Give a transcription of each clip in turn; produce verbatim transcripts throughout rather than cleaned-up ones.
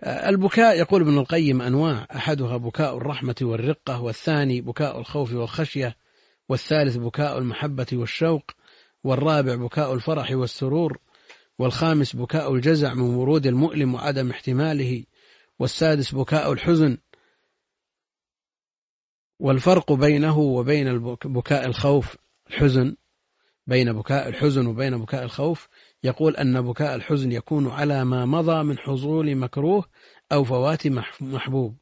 البكاء يقول ابن القيم أنواع، أحدها بكاء الرحمة والرقة، والثاني بكاء الخوف والخشية، والثالث بكاء المحبة والشوق، والرابع بكاء الفرح والسرور، والخامس بكاء الجزع من ورود المؤلم وعدم احتماله، والسادس بكاء الحزن. والفرق بينه وبين بكاء الخوف الحزن بين بكاء الحزن وبين بكاء الخوف، يقول أن بكاء الحزن يكون على ما مضى من حصول مكروه أو فوات محبوب،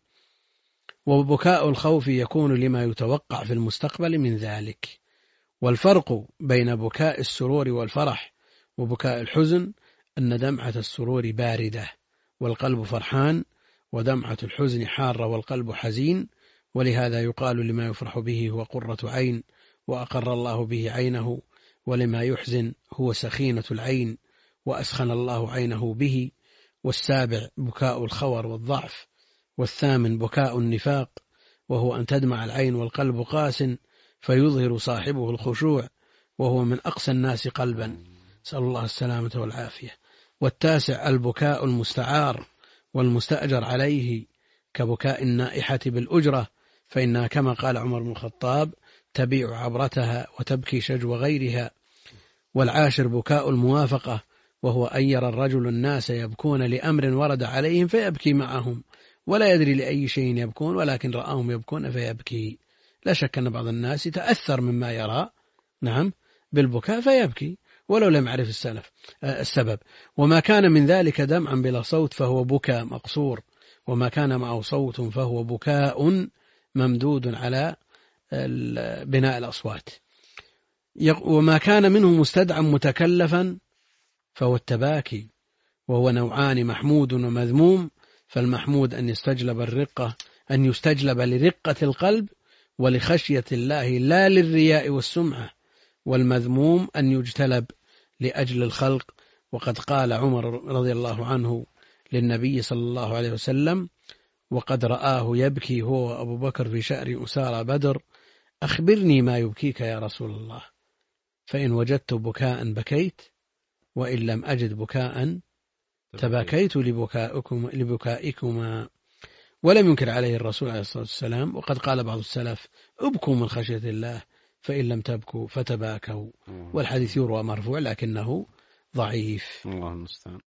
وبكاء الخوف يكون لما يتوقع في المستقبل من ذلك. والفرق بين بكاء السرور والفرح وبكاء الحزن أن دمعة السرور باردة والقلب فرحان، ودمعة الحزن حارة والقلب حزين، ولهذا يقال لما يفرح به هو قرة عين وأقر الله به عينه، ولما يحزن هو سخينة العين وأسخن الله عينه به. والسابع بكاء الخور والضعف، والثامن بكاء النفاق، وهو أن تدمع العين والقلب قاس فيظهر صاحبه الخشوع، وهو من أقسى الناس قلبا، نسأل الله السلامة والعافية. والتاسع البكاء المستعار والمستأجر عليه، كبكاء النائحة بالأجرة، فإنها كما قال عمر بن الخطاب تبيع عبرتها وتبكي شجو غيرها. والعاشر بكاء الموافقة، وهو أن يرى الرجل الناس يبكون لأمر ورد عليهم فيبكي معهم، ولا يدري لأي شيء يبكون، ولكن رآهم يبكون فيبكي. لا شك أن بعض الناس يتأثر مما يرى نعم بالبكاء فيبكي ولو لم يعرف السلف السبب. وما كان من ذلك دمعا بلا صوت فهو بكاء مقصور، وما كان معه صوت فهو بكاء ممدود على بناء الأصوات. وما كان منه مستدعا متكلفا فهو التباكي، وهو نوعان محمود ومذموم. فالمحمود أن يستجلب الرقة أن يستجلب لرقة القلب ولخشية الله لا للرياء والسمعة، والمذموم أن يجتلب لأجل الخلق. وقد قال عمر رضي الله عنه للنبي صلى الله عليه وسلم وقد رآه يبكي هو وأبو بكر في شأر أسارى بدر: أخبرني ما يبكيك يا رسول الله، فإن وجدت بكاء بكيت، وإن لم أجد بكاء تباكيت لبكائكما, لبكائكما. ولم ينكر عليه الرسول عليه الصلاة والسلام. وقد قال بعض السلف: ابكوا من خشية الله، فإن لم تبكوا فتباكوا. والحديث يروى مرفوع لكنه ضعيف. الله المستعان.